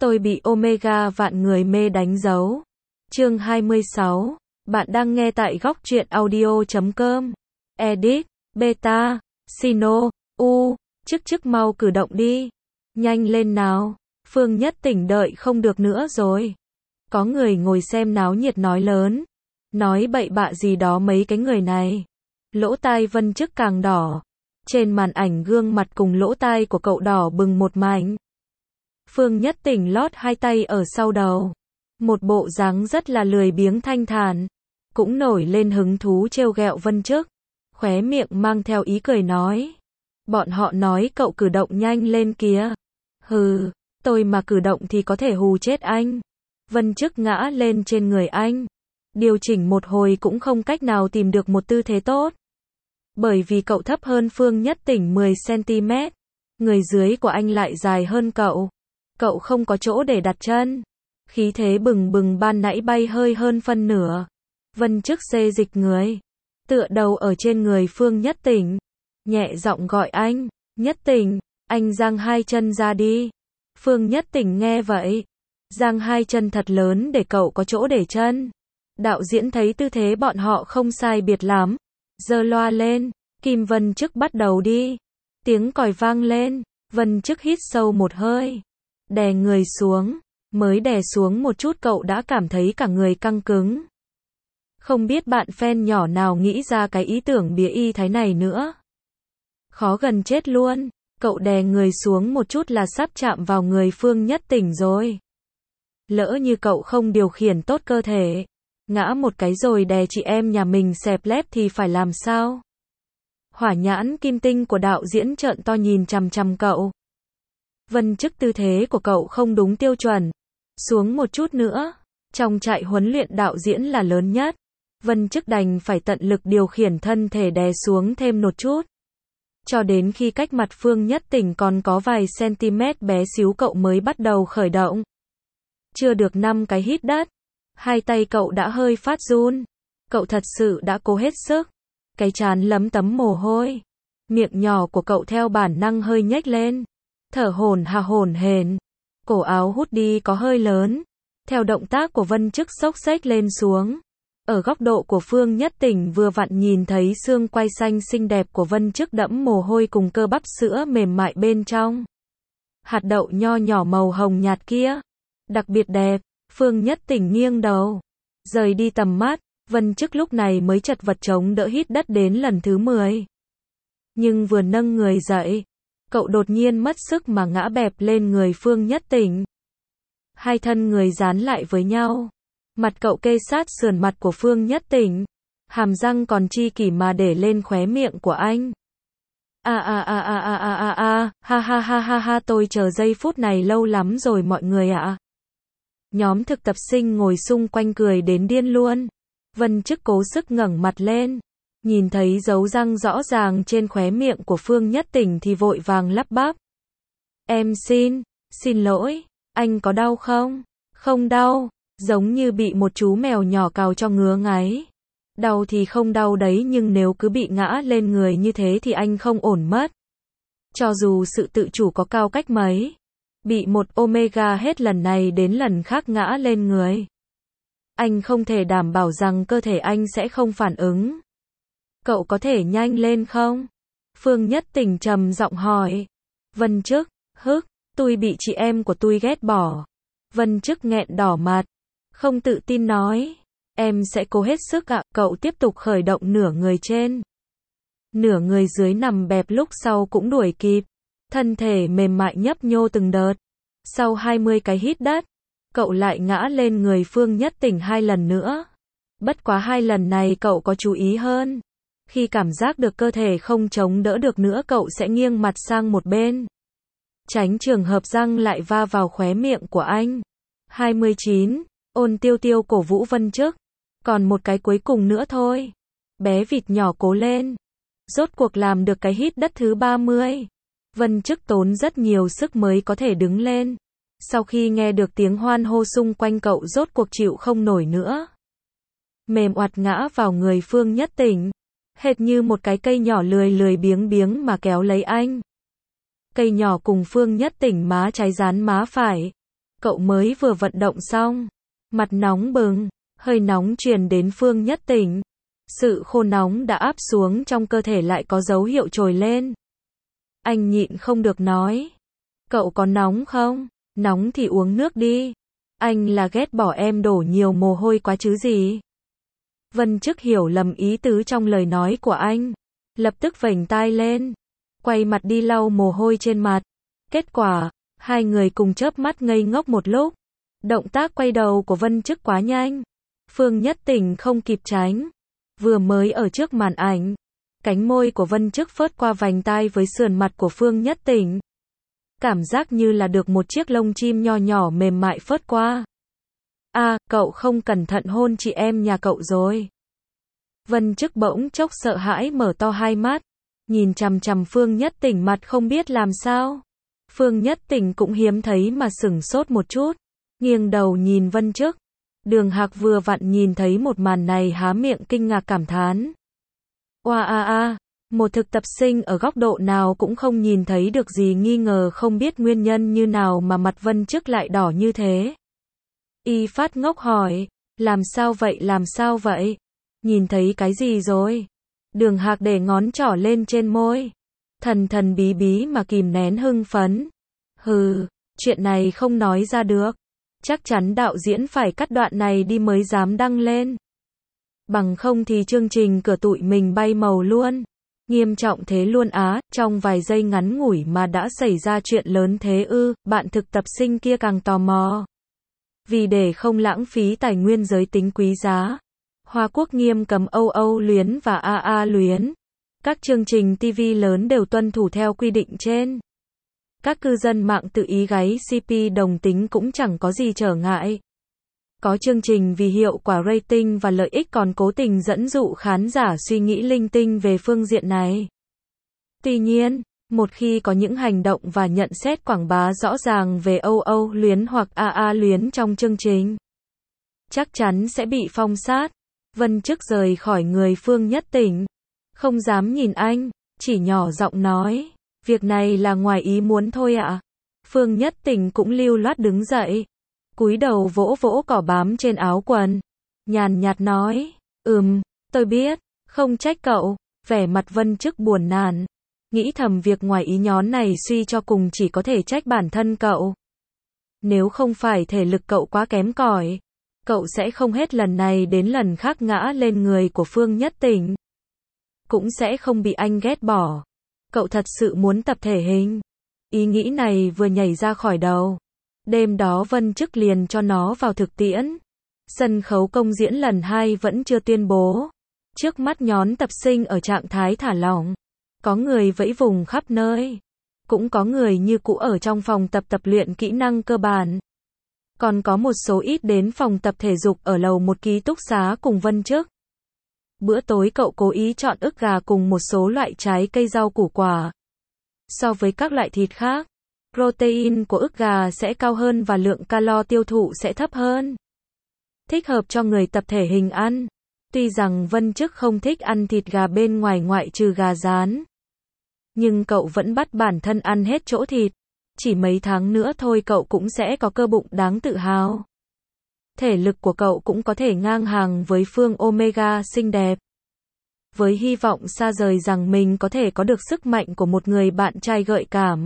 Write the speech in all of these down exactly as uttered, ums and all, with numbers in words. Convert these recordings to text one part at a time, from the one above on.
Tôi bị Omega vạn người mê đánh dấu. Chương hai mươi sáu. Bạn đang nghe tại góc truyện audio chấm com. Edit, beta, Sino, U, chức chức mau cử động đi. Nhanh lên nào. Phương Nhất Tỉnh đợi không được nữa rồi. Có người ngồi xem náo nhiệt nói lớn. Nói bậy bạ gì đó mấy cái người này. Lỗ tai Vân Chức càng đỏ. Trên màn ảnh gương mặt cùng lỗ tai của cậu đỏ bừng một mảnh. Phương Nhất Tỉnh lót hai tay ở sau đầu. Một bộ dáng rất là lười biếng thanh thản. Cũng nổi lên hứng thú trêu ghẹo Vân Chức. Khóe miệng mang theo ý cười nói. Bọn họ nói cậu cử động nhanh lên kìa. Hừ, tôi mà cử động thì có thể hù chết anh. Vân Chức ngã lên trên người anh. Điều chỉnh một hồi cũng không cách nào tìm được một tư thế tốt. Bởi vì cậu thấp hơn Phương Nhất Tỉnh mười xăng ti mét. Người dưới của anh lại dài hơn cậu. Cậu không có chỗ để đặt chân. Khí thế bừng bừng ban nãy bay hơi hơn phân nửa. Vân Chức xê dịch người. Tựa đầu ở trên người Phương Nhất Tỉnh. Nhẹ giọng gọi anh. Nhất Tỉnh, anh giang hai chân ra đi. Phương Nhất Tỉnh nghe vậy. Giang hai chân thật lớn để cậu có chỗ để chân. Đạo diễn thấy tư thế bọn họ không sai biệt lắm. Giơ loa lên. Kim Vân Chức bắt đầu đi. Tiếng còi vang lên. Vân Chức hít sâu một hơi. Đè người xuống. Mới đè xuống một chút cậu đã cảm thấy cả người căng cứng. Không biết bạn fan nhỏ nào nghĩ ra cái ý tưởng bịa y thái này nữa. Khó gần chết luôn. Cậu đè người xuống một chút là sắp chạm vào người Phương Nhất Tỉnh rồi. Lỡ như cậu không điều khiển tốt cơ thể. Ngã một cái rồi đè chị em nhà mình xẹp lép thì phải làm sao? Hỏa nhãn kim tinh của đạo diễn trợn to nhìn chằm chằm cậu. Vân Chức tư thế của cậu không đúng tiêu chuẩn. Xuống một chút nữa. Trong trại huấn luyện đạo diễn là lớn nhất. Vân Chức đành phải tận lực điều khiển thân thể đè xuống thêm một chút. Cho đến khi cách mặt Phương Nhất Tỉnh còn có vài centimet bé xíu cậu mới bắt đầu khởi động. Chưa được năm cái hít đất. Hai tay cậu đã hơi phát run. Cậu thật sự đã cố hết sức. Cái trán lấm tấm mồ hôi. Miệng nhỏ của cậu theo bản năng hơi nhếch lên. Thở hổn hà hổn hển. Cổ áo hút đi có hơi lớn. Theo động tác của Vân Chức xốc xếch lên xuống. Ở góc độ của Phương Nhất Tỉnh vừa vặn nhìn thấy xương quai xanh xinh đẹp của Vân Chức đẫm mồ hôi cùng cơ bắp sữa mềm mại bên trong. Hạt đậu nho nhỏ màu hồng nhạt kia. Đặc biệt đẹp. Phương Nhất Tỉnh nghiêng đầu. Rời đi tầm mắt. Vân Chức lúc này mới chật vật chống đỡ hít đất đến lần thứ mười. Nhưng vừa nâng người dậy. Cậu đột nhiên mất sức mà ngã bẹp lên người Phương Nhất Tỉnh. Hai thân người dán lại với nhau. Mặt cậu kê sát sườn mặt của Phương Nhất Tỉnh. Hàm răng còn chi kỷ mà để lên khóe miệng của anh. A a a a a a a a, ha ha ha ha ha tôi chờ giây phút này lâu lắm rồi mọi người ạ. Nhóm thực tập sinh ngồi xung quanh cười đến điên luôn. Vân Chức cố sức ngẩng mặt lên. Nhìn thấy dấu răng rõ ràng trên khóe miệng của Phương Nhất Tỉnh thì vội vàng lắp bắp. Em xin, xin lỗi, anh có đau không? Không đau, giống như bị một chú mèo nhỏ cào cho ngứa ngáy. Đau thì không đau đấy nhưng nếu cứ bị ngã lên người như thế thì anh không ổn mất. Cho dù sự tự chủ có cao cách mấy. Bị một Omega hết lần này đến lần khác ngã lên người. Anh không thể đảm bảo rằng cơ thể anh sẽ không phản ứng. Cậu có thể nhanh lên không? Phương Nhất Tỉnh trầm giọng hỏi. Vân Chức, hức, tôi bị chị em của tôi ghét bỏ. Vân Chức nghẹn đỏ mặt. Không tự tin nói. Em sẽ cố hết sức ạ. Cậu tiếp tục khởi động nửa người trên. Nửa người dưới nằm bẹp lúc sau cũng đuổi kịp. Thân thể mềm mại nhấp nhô từng đợt. Sau hai mươi cái hít đất. Cậu lại ngã lên người Phương Nhất Tỉnh hai lần nữa. Bất quá hai lần này cậu có chú ý hơn. Khi cảm giác được cơ thể không chống đỡ được nữa cậu sẽ nghiêng mặt sang một bên. Tránh trường hợp răng lại va vào khóe miệng của anh. hai mươi chín. Ôn Tiêu Tiêu cổ vũ Vân Chức. Còn một cái cuối cùng nữa thôi. Bé vịt nhỏ cố lên. Rốt cuộc làm được cái hít đất thứ ba mươi. Vân Chức tốn rất nhiều sức mới có thể đứng lên. Sau khi nghe được tiếng hoan hô xung quanh cậu rốt cuộc chịu không nổi nữa. Mềm oặt ngã vào người Phương Nhất Tỉnh. Hệt như một cái cây nhỏ lười lười biếng biếng mà kéo lấy anh. Cây nhỏ cùng Phương Nhất Tỉnh má trái dán má phải. Cậu mới vừa vận động xong, mặt nóng bừng, hơi nóng truyền đến Phương Nhất Tỉnh. Sự khô nóng đã áp xuống trong cơ thể lại có dấu hiệu trồi lên. Anh nhịn không được nói. Cậu có nóng không? Nóng thì uống nước đi. Anh là ghét bỏ em đổ nhiều mồ hôi quá chứ gì. Vân Chức hiểu lầm ý tứ trong lời nói của anh. Lập tức vểnh tai lên. Quay mặt đi lau mồ hôi trên mặt. Kết quả, hai người cùng chớp mắt ngây ngốc một lúc. Động tác quay đầu của Vân Chức quá nhanh. Phương Nhất Tỉnh không kịp tránh. Vừa mới ở trước màn ảnh. Cánh môi của Vân Chức phớt qua vành tai với sườn mặt của Phương Nhất Tỉnh. Cảm giác như là được một chiếc lông chim nho nhỏ mềm mại phớt qua. À, cậu không cẩn thận hôn chị em nhà cậu rồi. Vân Chức bỗng chốc sợ hãi mở to hai mắt. Nhìn chằm chằm Phương Nhất Tỉnh mặt không biết làm sao. Phương Nhất Tỉnh cũng hiếm thấy mà sửng sốt một chút. Nghiêng đầu nhìn Vân Chức. Đường Hạc vừa vặn nhìn thấy một màn này há miệng kinh ngạc cảm thán. Oa a a, một thực tập sinh ở góc độ nào cũng không nhìn thấy được gì nghi ngờ không biết nguyên nhân như nào mà mặt Vân Chức lại đỏ như thế. Y phát ngốc hỏi, làm sao vậy làm sao vậy? Nhìn thấy cái gì rồi? Đường Hạc để ngón trỏ lên trên môi. Thần thần bí bí mà kìm nén hưng phấn. Hừ, chuyện này không nói ra được. Chắc chắn đạo diễn phải cắt đoạn này đi mới dám đăng lên. Bằng không thì chương trình cửa tụi mình bay màu luôn. Nghiêm trọng thế luôn á, trong vài giây ngắn ngủi mà đã xảy ra chuyện lớn thế ư, bạn thực tập sinh kia càng tò mò. Vì để không lãng phí tài nguyên giới tính quý giá, Hoa Quốc nghiêm cấm Âu Âu luyến và a a luyến. Các chương trình ti vi lớn đều tuân thủ theo quy định trên. Các cư dân mạng tự ý gáy xê pê đồng tính cũng chẳng có gì trở ngại. Có chương trình vì hiệu quả rating và lợi ích còn cố tình dẫn dụ khán giả suy nghĩ linh tinh về phương diện này. Tuy nhiên, một khi có những hành động và nhận xét quảng bá rõ ràng về Âu Âu luyến hoặc a a luyến trong chương trình, chắc chắn sẽ bị phong sát. Vân Chức rời khỏi người Phương Nhất Tỉnh. Không dám nhìn anh, chỉ nhỏ giọng nói, việc này là ngoài ý muốn thôi ạ. Phương Nhất Tỉnh cũng lưu loát đứng dậy. Cúi đầu vỗ vỗ cỏ bám trên áo quần. Nhàn nhạt nói, ừm, tôi biết, không trách cậu. Vẻ mặt Vân Chức buồn nản. Nghĩ thầm việc ngoài ý nhón này suy cho cùng chỉ có thể trách bản thân cậu. Nếu không phải thể lực cậu quá kém cỏi, cậu sẽ không hết lần này đến lần khác ngã lên người của Phương Nhất Tỉnh. Cũng sẽ không bị anh ghét bỏ. Cậu thật sự muốn tập thể hình. Ý nghĩ này vừa nhảy ra khỏi đầu. Đêm đó Vân Chức liền cho nó vào thực tiễn. Sân khấu công diễn lần hai vẫn chưa tuyên bố. Trước mắt nhóm tập sinh ở trạng thái thả lỏng. Có người vẫy vùng khắp nơi. Cũng có người như cũ ở trong phòng tập tập luyện kỹ năng cơ bản. Còn có một số ít đến phòng tập thể dục ở lầu một ký túc xá cùng Vân Chức. Bữa tối cậu cố ý chọn ức gà cùng một số loại trái cây rau củ quả. So với các loại thịt khác, protein của ức gà sẽ cao hơn và lượng calo tiêu thụ sẽ thấp hơn. Thích hợp cho người tập thể hình ăn. Tuy rằng Vân Chức không thích ăn thịt gà bên ngoài ngoại trừ gà rán. Nhưng cậu vẫn bắt bản thân ăn hết chỗ thịt. Chỉ mấy tháng nữa thôi cậu cũng sẽ có cơ bụng đáng tự hào. Thể lực của cậu cũng có thể ngang hàng với Phương Omega xinh đẹp. Với hy vọng xa rời rằng mình có thể có được sức mạnh của một người bạn trai gợi cảm.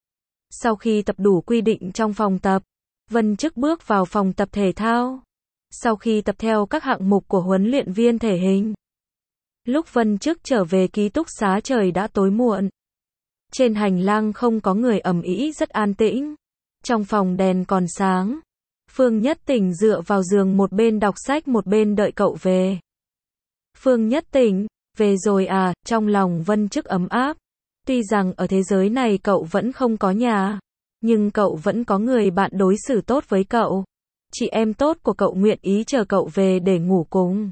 Sau khi tập đủ quy định trong phòng tập, Vân Chức bước vào phòng tập thể thao. Sau khi tập theo các hạng mục của huấn luyện viên thể hình, lúc Vân Chức trở về ký túc xá trời đã tối muộn. Trên hành lang không có người ầm ĩ, rất an tĩnh. Trong phòng đèn còn sáng. Phương Nhất Tỉnh dựa vào giường một bên đọc sách một bên đợi cậu về. Phương Nhất Tỉnh, về rồi à, trong lòng Vân Chức ấm áp. Tuy rằng ở thế giới này cậu vẫn không có nhà, nhưng cậu vẫn có người bạn đối xử tốt với cậu. Chị em tốt của cậu nguyện ý chờ cậu về để ngủ cùng.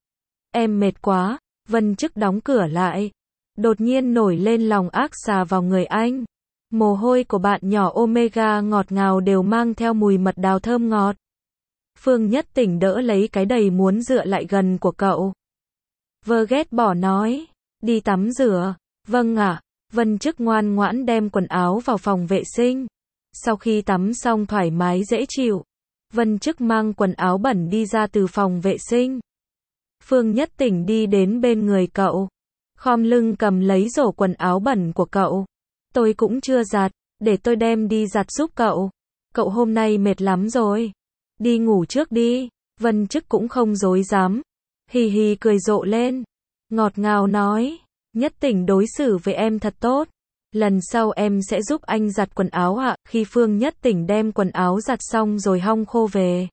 Em mệt quá, Vân Chức đóng cửa lại. Đột nhiên nổi lên lòng ác xà vào người anh. Mồ hôi của bạn nhỏ Omega ngọt ngào đều mang theo mùi mật đào thơm ngọt. Phương Nhất Tỉnh đỡ lấy cái đầy muốn dựa lại gần của cậu. Vơ ghét bỏ nói, đi tắm rửa. Vâng ạ. Vân Chức ngoan ngoãn đem quần áo vào phòng vệ sinh. Sau khi tắm xong thoải mái dễ chịu, Vân Chức mang quần áo bẩn đi ra từ phòng vệ sinh. Phương Nhất Tỉnh đi đến bên người cậu, khom lưng cầm lấy rổ quần áo bẩn của cậu. Tôi cũng chưa giặt, để tôi đem đi giặt giúp cậu. Cậu hôm nay mệt lắm rồi. Đi ngủ trước đi. Vân Chức cũng không dối dám. Hì hì cười rộ lên. Ngọt ngào nói. Nhất Tỉnh đối xử với em thật tốt. Lần sau em sẽ giúp anh giặt quần áo ạ. Khi Phương Nhất Tỉnh đem quần áo giặt xong rồi hong khô về,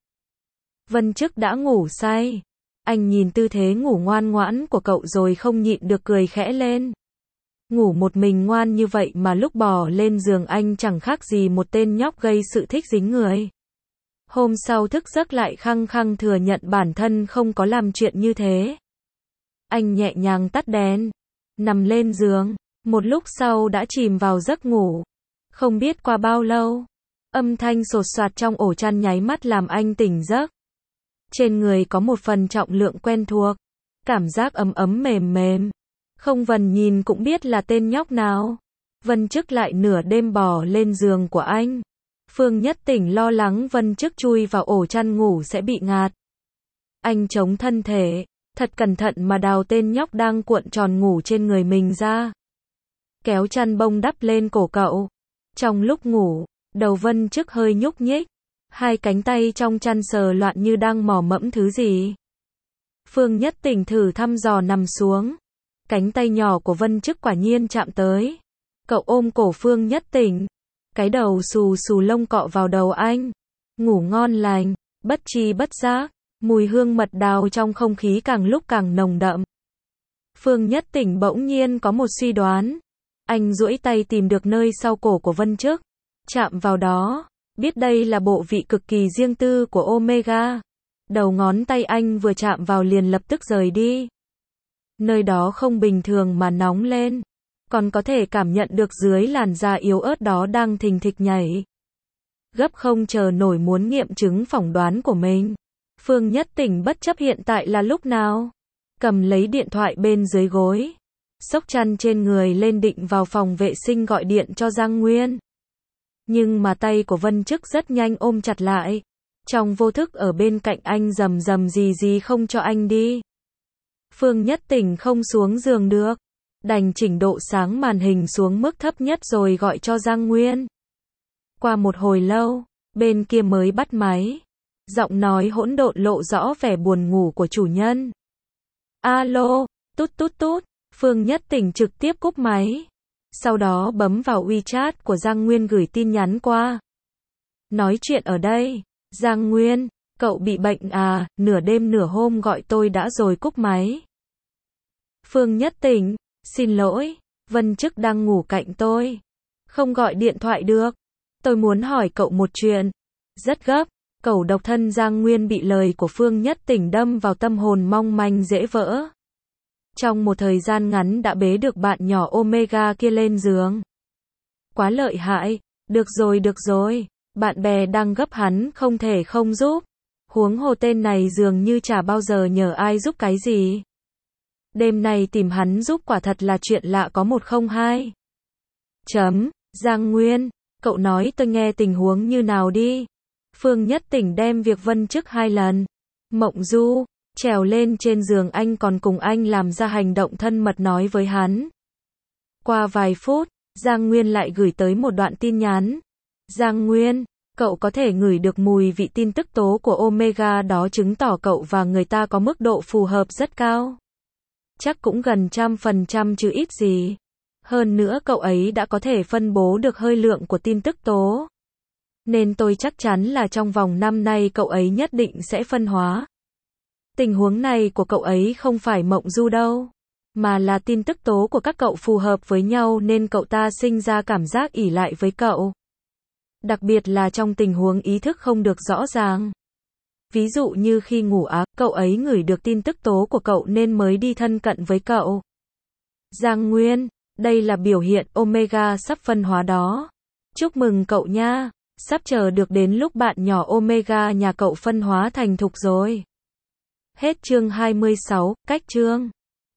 Vân Chức đã ngủ say. Anh nhìn tư thế ngủ ngoan ngoãn của cậu rồi không nhịn được cười khẽ lên. Ngủ một mình ngoan như vậy mà lúc bò lên giường anh chẳng khác gì một tên nhóc gây sự thích dính người. Hôm sau thức giấc lại khăng khăng thừa nhận bản thân không có làm chuyện như thế. Anh nhẹ nhàng tắt đèn, nằm lên giường, một lúc sau đã chìm vào giấc ngủ. Không biết qua bao lâu, âm thanh sột soạt trong ổ chăn nháy mắt làm anh tỉnh giấc. Trên người có một phần trọng lượng quen thuộc, cảm giác ấm ấm mềm mềm. Không Vân nhìn cũng biết là tên nhóc nào. Vân Chức lại nửa đêm bò lên giường của anh. Phương Nhất Tỉnh lo lắng Vân Chức chui vào ổ chăn ngủ sẽ bị ngạt. Anh chống thân thể, thật cẩn thận mà đào tên nhóc đang cuộn tròn ngủ trên người mình ra. Kéo chăn bông đắp lên cổ cậu. Trong lúc ngủ, đầu Vân Chức hơi nhúc nhích. Hai cánh tay trong chăn sờ loạn như đang mò mẫm thứ gì. Phương Nhất Tỉnh thử thăm dò nằm xuống. Cánh tay nhỏ của Vân Chức quả nhiên chạm tới. Cậu ôm cổ Phương Nhất Tỉnh. Cái đầu xù xù lông cọ vào đầu anh. Ngủ ngon lành, bất tri bất giác. Mùi hương mật đào trong không khí càng lúc càng nồng đậm. Phương Nhất Tỉnh bỗng nhiên có một suy đoán. Anh duỗi tay tìm được nơi sau cổ của Vân Chức. Chạm vào đó. Biết đây là bộ vị cực kỳ riêng tư của Omega. Đầu ngón tay anh vừa chạm vào liền lập tức rời đi. Nơi đó không bình thường mà nóng lên. Còn có thể cảm nhận được dưới làn da yếu ớt đó đang thình thịch nhảy. Gấp không chờ nổi muốn nghiệm chứng phỏng đoán của mình. Phương Nhất Tỉnh bất chấp hiện tại là lúc nào. Cầm lấy điện thoại bên dưới gối. Xốc chăn trên người lên định vào phòng vệ sinh gọi điện cho Giang Nguyên. Nhưng mà tay của Vân Chức rất nhanh ôm chặt lại. Trong vô thức ở bên cạnh anh rầm rầm gì gì không cho anh đi. Phương Nhất Tỉnh không xuống giường được. Đành chỉnh độ sáng màn hình xuống mức thấp nhất rồi gọi cho Giang Nguyên. Qua một hồi lâu, bên kia mới bắt máy. Giọng nói hỗn độn lộ rõ vẻ buồn ngủ của chủ nhân. Alo, tút tút tút. Phương Nhất Tỉnh trực tiếp cúp máy. Sau đó bấm vào WeChat của Giang Nguyên gửi tin nhắn qua. Nói chuyện ở đây. Giang Nguyên, cậu bị bệnh à, nửa đêm nửa hôm gọi tôi đã rồi cúp máy. Phương Nhất Tỉnh, xin lỗi, Vân Chức đang ngủ cạnh tôi. Không gọi điện thoại được. Tôi muốn hỏi cậu một chuyện. Rất gấp, cẩu độc thân Giang Nguyên bị lời của Phương Nhất Tỉnh đâm vào tâm hồn mong manh dễ vỡ. Trong một thời gian ngắn đã bế được bạn nhỏ Omega kia lên giường. Quá lợi hại, được rồi được rồi, bạn bè đang gấp hắn không thể không giúp. Huống hồ tên này dường như chả bao giờ nhờ ai giúp cái gì. Đêm nay tìm hắn giúp quả thật là chuyện lạ có một không hai. Chấm, Giang Nguyên, cậu nói tôi nghe tình huống như nào đi. Phương Nhất Tỉnh đem việc Vân Chức hai lần. Mộng du, trèo lên trên giường anh còn cùng anh làm ra hành động thân mật nói với hắn. Qua vài phút, Giang Nguyên lại gửi tới một đoạn tin nhắn. Giang Nguyên, cậu có thể ngửi được mùi vị tin tức tố của Omega đó chứng tỏ cậu và người ta có mức độ phù hợp rất cao. Chắc cũng gần trăm phần trăm chứ ít gì. Hơn nữa cậu ấy đã có thể phân bố được hơi lượng của tin tức tố. Nên tôi chắc chắn là trong vòng năm nay cậu ấy nhất định sẽ phân hóa. Tình huống này của cậu ấy không phải mộng du đâu, mà là tin tức tố của các cậu phù hợp với nhau nên cậu ta sinh ra cảm giác ỷ lại với cậu. Đặc biệt là trong tình huống ý thức không được rõ ràng. Ví dụ như khi ngủ á, cậu ấy ngửi được tin tức tố của cậu nên mới đi thân cận với cậu. Giang Nguyên, đây là biểu hiện Omega sắp phân hóa đó. Chúc mừng cậu nha, sắp chờ được đến lúc bạn nhỏ Omega nhà cậu phân hóa thành thục rồi. Hết chương hai mươi sáu, cách chương.